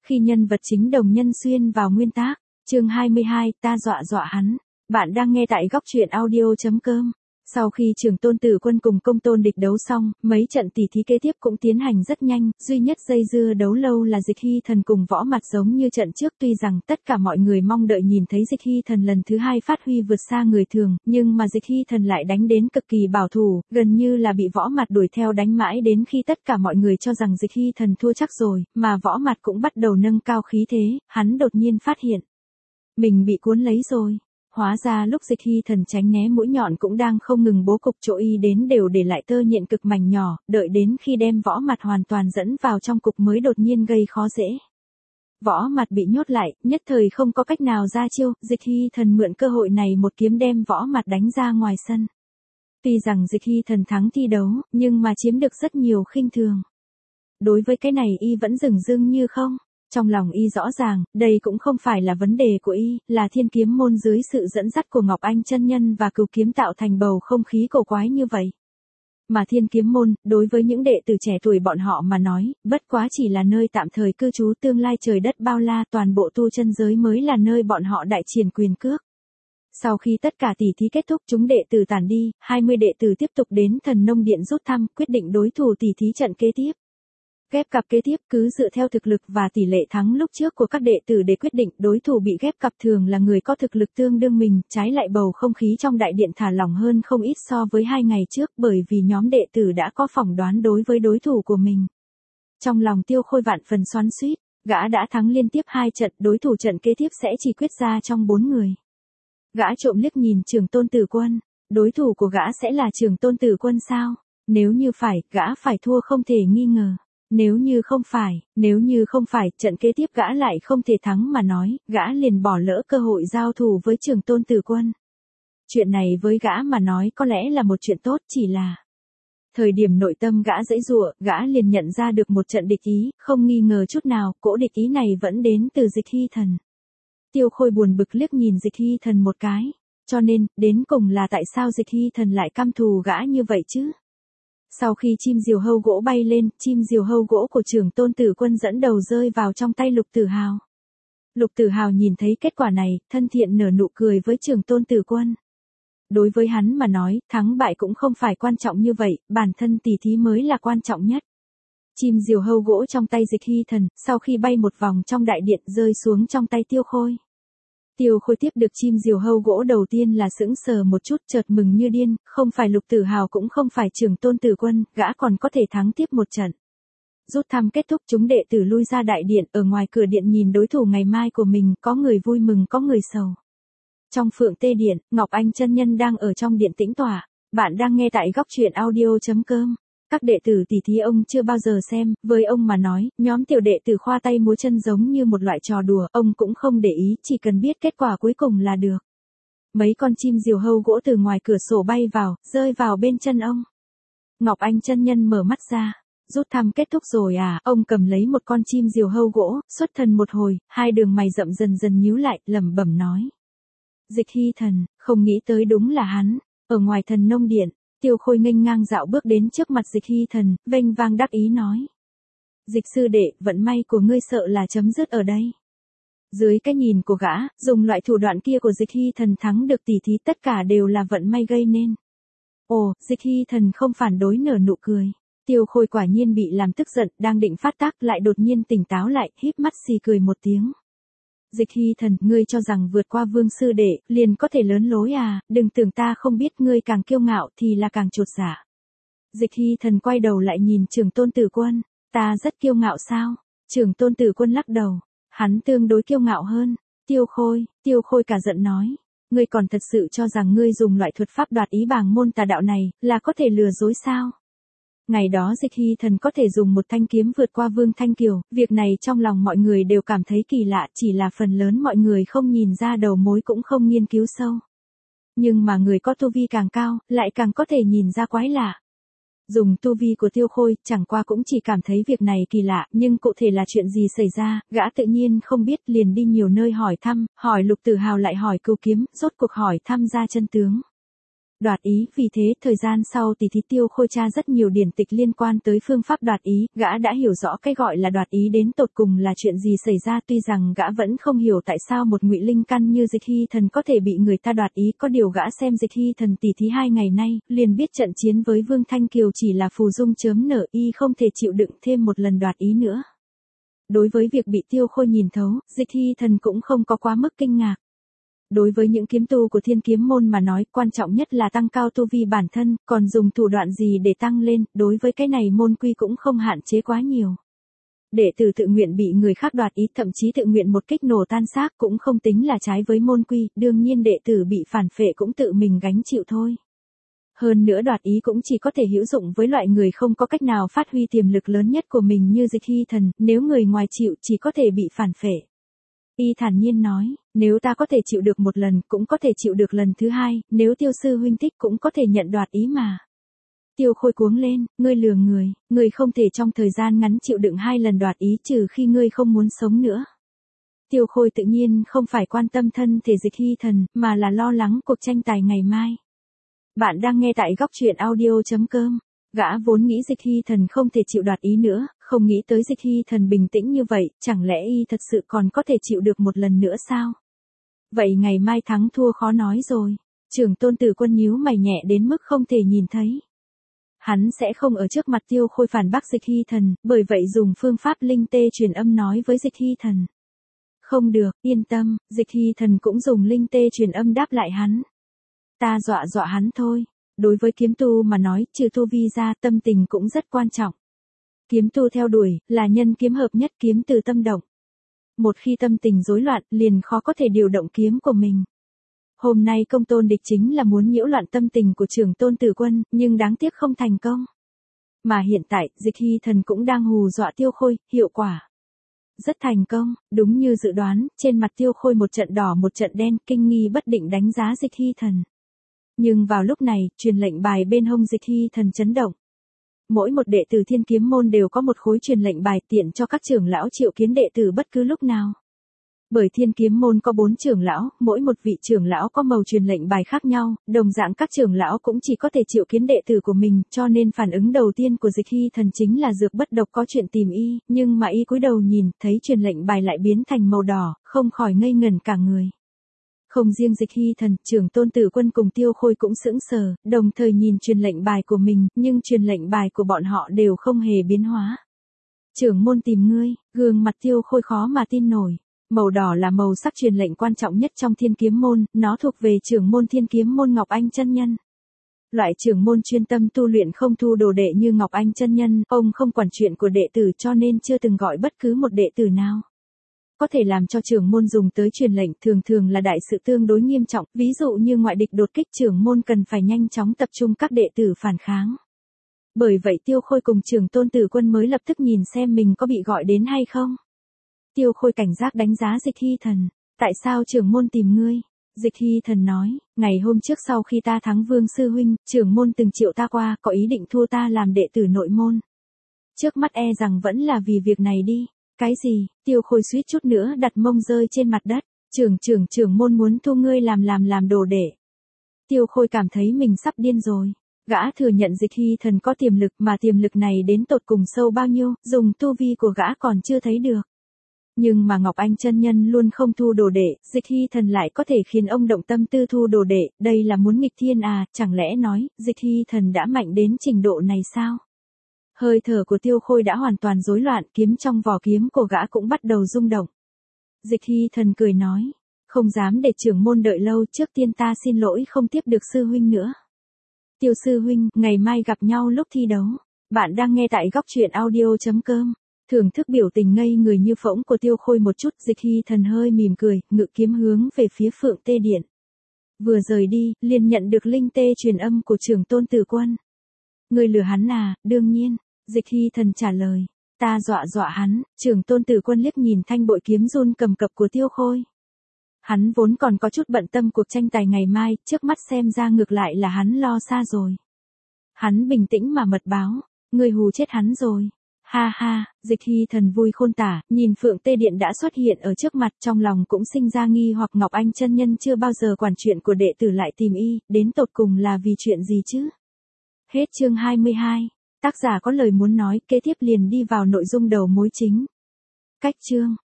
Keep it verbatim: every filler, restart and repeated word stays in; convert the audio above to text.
Khi nhân vật chính đồng nhân xuyên vào nguyên tác, chương hai mươi hai, ta dọa dọa hắn. Bạn đang nghe tại góc truyện audio chấm com. Sau khi Trường Tôn Tử Quân cùng Công Tôn Địch đấu xong, mấy trận tỉ thí kế tiếp cũng tiến hành rất nhanh, duy nhất dây dưa đấu lâu là Dịch Hy Thần cùng Võ Mặt giống như trận trước, tuy rằng tất cả mọi người mong đợi nhìn thấy Dịch Hy Thần lần thứ hai phát huy vượt xa người thường, nhưng mà Dịch Hy Thần lại đánh đến cực kỳ bảo thủ, gần như là bị Võ Mặt đuổi theo đánh mãi đến khi tất cả mọi người cho rằng Dịch Hy Thần thua chắc rồi, mà Võ Mặt cũng bắt đầu nâng cao khí thế, hắn đột nhiên phát hiện mình bị cuốn lấy rồi. Hóa ra lúc Dịch Hy Thần tránh né mũi nhọn cũng đang không ngừng bố cục chỗ y đến đều để lại tơ nhện cực mảnh nhỏ, đợi đến khi đem Võ Mặt hoàn toàn dẫn vào trong cục mới đột nhiên gây khó dễ. Võ Mặt bị nhốt lại, nhất thời không có cách nào ra chiêu, Dịch Hy Thần mượn cơ hội này một kiếm đem Võ Mặt đánh ra ngoài sân. Tuy rằng Dịch Hy Thần thắng thi đấu, nhưng mà chiếm được rất nhiều khinh thường. Đối với cái này y vẫn dửng dưng như không. Trong lòng y rõ ràng, đây cũng không phải là vấn đề của y, là Thiên Kiếm Môn dưới sự dẫn dắt của Ngọc Anh chân nhân và Cửu Kiếm tạo thành bầu không khí cổ quái như vậy. Mà Thiên Kiếm Môn, đối với những đệ tử trẻ tuổi bọn họ mà nói, bất quá chỉ là nơi tạm thời cư trú, tương lai trời đất bao la, toàn bộ tu chân giới mới là nơi bọn họ đại triển quyền cước. Sau khi tất cả tỉ thí kết thúc, chúng đệ tử tản đi, hai mươi đệ tử tiếp tục đến Thần Nông Điện rút thăm, quyết định đối thủ tỉ thí trận kế tiếp. Ghép cặp kế tiếp cứ dựa theo thực lực và tỷ lệ thắng lúc trước của các đệ tử để quyết định, đối thủ bị ghép cặp thường là người có thực lực tương đương mình, trái lại bầu không khí trong đại điện thả lỏng hơn không ít so với hai ngày trước, bởi vì nhóm đệ tử đã có phỏng đoán đối với đối thủ của mình. Trong lòng Tiêu Khôi vạn phần xoắn xuýt, gã đã thắng liên tiếp hai trận, đối thủ trận kế tiếp sẽ chỉ quyết ra trong bốn người. Gã trộm liếc nhìn Trường Tôn Tử Quân, đối thủ của gã sẽ là Trường Tôn Tử Quân sao? Nếu như phải, gã phải thua không thể nghi ngờ. Nếu như không phải, nếu như không phải, trận kế tiếp gã lại không thể thắng mà nói, gã liền bỏ lỡ cơ hội giao thủ với Trường Tôn Tử Quân. Chuyện này với gã mà nói có lẽ là một chuyện tốt, chỉ là thời điểm nội tâm gã giãy giụa, gã liền nhận ra được một trận địch ý, không nghi ngờ chút nào, cỗ địch ý này vẫn đến từ Dịch Hy Thần. Tiêu Khôi buồn bực liếc nhìn Dịch Hy Thần một cái, cho nên, đến cùng là tại sao Dịch Hy Thần lại căm thù gã như vậy chứ? Sau khi chim diều hâu gỗ bay lên, chim diều hâu gỗ của Trường Tôn Tử Quân dẫn đầu rơi vào trong tay Lục Tử Hào. Lục Tử Hào nhìn thấy kết quả này, thân thiện nở nụ cười với Trường Tôn Tử Quân. Đối với hắn mà nói, thắng bại cũng không phải quan trọng như vậy, bản thân tỉ thí mới là quan trọng nhất. Chim diều hâu gỗ trong tay Dịch Hy Thần, sau khi bay một vòng trong đại điện rơi xuống trong tay Tiêu Khôi. Tiêu Khôi tiếp được chim diều hâu gỗ đầu tiên là sững sờ một chút, chợt mừng như điên, không phải Lục Tử Hào cũng không phải Trường Tôn Tử Quân, gã còn có thể thắng tiếp một trận. Rút thăm kết thúc, chúng đệ tử lui ra đại điện, ở ngoài cửa điện nhìn đối thủ ngày mai của mình, có người vui mừng có người sầu. Trong Phượng Tê Điện, Ngọc Anh chân nhân đang ở trong điện tĩnh tọa. Bạn đang nghe tại góc truyện audio chấm com. Các đệ tử tỉ thí ông chưa bao giờ xem, với ông mà nói, nhóm tiểu đệ tử khoa tay múa chân giống như một loại trò đùa, ông cũng không để ý, chỉ cần biết kết quả cuối cùng là được. Mấy con chim diều hâu gỗ từ ngoài cửa sổ bay vào, rơi vào bên chân ông. Ngọc Anh chân nhân mở mắt ra, rút thăm kết thúc rồi à, ông cầm lấy một con chim diều hâu gỗ, xuất thần một hồi, hai đường mày rậm dần dần nhíu lại, lẩm bẩm nói. Dịch Hy Thần, không nghĩ tới đúng là hắn, ở ngoài Thần Nông Điện. Tiêu Khôi nghênh ngang dạo bước đến trước mặt Dịch Hy Thần, vênh vang đắc ý nói. Dịch sư đệ, vận may của ngươi sợ là chấm dứt ở đây. Dưới cái nhìn của gã, dùng loại thủ đoạn kia của Dịch Hy Thần thắng được tỉ thí tất cả đều là vận may gây nên. Ồ, Dịch Hy Thần không phản đối nở nụ cười. Tiêu Khôi quả nhiên bị làm tức giận, đang định phát tác lại đột nhiên tỉnh táo lại, híp mắt xì cười một tiếng. Dịch Hy Thần, ngươi cho rằng vượt qua Vương sư đệ, liền có thể lớn lối à, đừng tưởng ta không biết, ngươi càng kiêu ngạo thì là càng chột dạ. Dịch Hy Thần quay đầu lại nhìn Trường Tôn Tử Quân, ta rất kiêu ngạo sao? Trường Tôn Tử Quân lắc đầu, hắn tương đối kiêu ngạo hơn. Tiêu Khôi, Tiêu Khôi cả giận nói, ngươi còn thật sự cho rằng ngươi dùng loại thuật pháp đoạt ý bàng môn tà đạo này, là có thể lừa dối sao? Ngày đó Dịch Hy Thần có thể dùng một thanh kiếm vượt qua Vương Thanh Kiều, việc này trong lòng mọi người đều cảm thấy kỳ lạ, chỉ là phần lớn mọi người không nhìn ra đầu mối cũng không nghiên cứu sâu. Nhưng mà người có tu vi càng cao, lại càng có thể nhìn ra quái lạ. Dùng tu vi của Tiêu Khôi, chẳng qua cũng chỉ cảm thấy việc này kỳ lạ, nhưng cụ thể là chuyện gì xảy ra, gã tự nhiên không biết, liền đi nhiều nơi hỏi thăm, hỏi Lục Tử Hào lại hỏi Cửu Kiếm, rốt cuộc hỏi thăm ra chân tướng. Đoạt ý, vì thế, thời gian sau tỷ thí Tiêu Khôi tra rất nhiều điển tịch liên quan tới phương pháp đoạt ý, gã đã hiểu rõ cái gọi là đoạt ý đến tột cùng là chuyện gì xảy ra, tuy rằng gã vẫn không hiểu tại sao một ngụy linh căn như Dịch Hy Thần có thể bị người ta đoạt ý, có điều gã xem Dịch Hy Thần tỷ thí hai ngày nay, liền biết trận chiến với Vương Thanh Kiều chỉ là phù dung chớm nở, y không thể chịu đựng thêm một lần đoạt ý nữa. Đối với việc bị Tiêu Khôi nhìn thấu, Dịch Hy Thần cũng không có quá mức kinh ngạc. Đối với những kiếm tu của Thiên Kiếm môn mà nói, quan trọng nhất là tăng cao tu vi bản thân, còn dùng thủ đoạn gì để tăng lên, đối với cái này môn quy cũng không hạn chế quá nhiều. Đệ tử tự nguyện bị người khác đoạt ý, thậm chí tự nguyện một kích nổ tan xác cũng không tính là trái với môn quy, đương nhiên đệ tử bị phản phệ cũng tự mình gánh chịu thôi. Hơn nữa đoạt ý cũng chỉ có thể hữu dụng với loại người không có cách nào phát huy tiềm lực lớn nhất của mình như Dịch Hy Thần, nếu người ngoài chịu chỉ có thể bị phản phệ. Y thản nhiên nói, nếu ta có thể chịu được một lần, cũng có thể chịu được lần thứ hai, nếu Tiêu sư huynh thích cũng có thể nhận đoạt ý mà. Tiêu Khôi cuống lên, ngươi lừa người, ngươi không thể trong thời gian ngắn chịu đựng hai lần đoạt ý trừ khi ngươi không muốn sống nữa. Tiêu Khôi tự nhiên không phải quan tâm thân thể Dịch Hy Thần, mà là lo lắng cuộc tranh tài ngày mai. Bạn đang nghe tại góc truyện audio chấm com. Gã vốn nghĩ Dịch Hy Thần không thể chịu đoạt ý nữa, không nghĩ tới Dịch Hy Thần bình tĩnh như vậy, chẳng lẽ y thật sự còn có thể chịu được một lần nữa sao? Vậy ngày mai thắng thua khó nói rồi. Trưởng Tôn Tử Quân nhíu mày nhẹ đến mức không thể nhìn thấy. Hắn sẽ không ở trước mặt Tiêu Khôi phản bác Dịch Hy Thần, bởi vậy dùng phương pháp linh tê truyền âm nói với Dịch Hy Thần. Không được, yên tâm, Dịch Hy Thần cũng dùng linh tê truyền âm đáp lại hắn. Ta dọa dọa hắn thôi. Đối với kiếm tu mà nói, trừ tu vi ra, tâm tình cũng rất quan trọng. Kiếm tu theo đuổi, là nhân kiếm hợp nhất, kiếm từ tâm động. Một khi tâm tình rối loạn, liền khó có thể điều động kiếm của mình. Hôm nay Công Tôn Địch chính là muốn nhiễu loạn tâm tình của Trưởng Tôn Tử Quân, nhưng đáng tiếc không thành công. Mà hiện tại, Dịch Hy Thần cũng đang hù dọa Tiêu Khôi, hiệu quả rất thành công, đúng như dự đoán, trên mặt Tiêu Khôi một trận đỏ một trận đen, kinh nghi bất định đánh giá Dịch Hy Thần. Nhưng vào lúc này, truyền lệnh bài bên hông Dịch Hy Thần chấn động. Mỗi một đệ tử Thiên Kiếm môn đều có một khối truyền lệnh bài tiện cho các trưởng lão triệu kiến đệ tử bất cứ lúc nào. Bởi Thiên Kiếm môn có bốn trưởng lão, mỗi một vị trưởng lão có màu truyền lệnh bài khác nhau, đồng dạng các trưởng lão cũng chỉ có thể triệu kiến đệ tử của mình, cho nên phản ứng đầu tiên của Dịch Hy Thần chính là dược bất độc có chuyện tìm y, nhưng mà y cúi đầu nhìn, thấy truyền lệnh bài lại biến thành màu đỏ, không khỏi ngây ngẩn cả người. Không riêng Dịch Hy Thần, Trưởng Tôn Tử Quân cùng Tiêu Khôi cũng sững sờ, đồng thời nhìn truyền lệnh bài của mình, nhưng truyền lệnh bài của bọn họ đều không hề biến hóa. Trưởng môn tìm ngươi, gương mặt Tiêu Khôi khó mà tin nổi. Màu đỏ là màu sắc truyền lệnh quan trọng nhất trong Thiên Kiếm môn, nó thuộc về trưởng môn Thiên Kiếm môn Ngọc Anh chân nhân. Loại trưởng môn chuyên tâm tu luyện không thu đồ đệ như Ngọc Anh chân nhân, ông không quản chuyện của đệ tử cho nên chưa từng gọi bất cứ một đệ tử nào. Có thể làm cho trưởng môn dùng tới truyền lệnh thường thường là đại sự tương đối nghiêm trọng, ví dụ như ngoại địch đột kích trưởng môn cần phải nhanh chóng tập trung các đệ tử phản kháng. Bởi vậy Tiêu Khôi cùng Trưởng Tôn Tử Quân mới lập tức nhìn xem mình có bị gọi đến hay không. Tiêu Khôi cảnh giác đánh giá Dịch Hy Thần, tại sao trưởng môn tìm ngươi? Dịch Hy Thần nói, ngày hôm trước sau khi ta thắng Vương sư huynh, trưởng môn từng triệu ta qua, có ý định thua ta làm đệ tử nội môn. Trước mắt e rằng vẫn là vì việc này đi. Cái gì? Tiêu Khôi suýt chút nữa đặt mông rơi trên mặt đất. Trưởng trưởng trưởng môn muốn thu ngươi làm làm làm đồ đệ. Tiêu Khôi cảm thấy mình sắp điên rồi. Gã thừa nhận Dịch Hy Thần có tiềm lực, mà tiềm lực này đến tột cùng sâu bao nhiêu, dùng tu vi của gã còn chưa thấy được. Nhưng mà Ngọc Anh chân nhân luôn không thu đồ đệ, Dịch Hy Thần lại có thể khiến ông động tâm tư thu đồ đệ, đây là muốn nghịch thiên à, chẳng lẽ nói, Dịch Hy Thần đã mạnh đến trình độ này sao? Hơi thở của Tiêu Khôi đã hoàn toàn rối loạn, kiếm trong vỏ kiếm của gã cũng bắt đầu rung động. Dịch Hy Thần cười nói, không dám để trưởng môn đợi lâu, trước tiên ta xin lỗi không tiếp được sư huynh nữa. Tiêu sư huynh, ngày mai gặp nhau lúc thi đấu. Bạn đang nghe tại góc truyện audio chấm com. Thưởng thức biểu tình ngây người như phỗng của Tiêu Khôi một chút, Dịch Hy Thần hơi mỉm cười, ngự kiếm hướng về phía Phượng Tê Điện. Vừa rời đi, liền nhận được linh tê truyền âm của Trưởng Tôn Tử Quân. Người lừa hắn à? Đương nhiên. Dịch Hy Thần trả lời. Ta dọa dọa hắn. Trưởng Tôn Tử Quân liếc nhìn thanh bội kiếm run cầm cập của Tiêu Khôi. Hắn vốn còn có chút bận tâm cuộc tranh tài ngày mai, trước mắt xem ra ngược lại là hắn lo xa rồi. Hắn bình tĩnh mà mật báo. Người hù chết hắn rồi. Ha ha, Dịch Hy Thần vui khôn tả, nhìn Phượng Tê Điện đã xuất hiện ở trước mặt, trong lòng cũng sinh ra nghi hoặc Ngọc Anh chân nhân chưa bao giờ quản chuyện của đệ tử lại tìm y, đến tột cùng là vì chuyện gì chứ? Hết chương hai mươi hai. Tác giả có lời muốn nói, kế tiếp liền đi vào nội dung đầu mối chính. Cách chương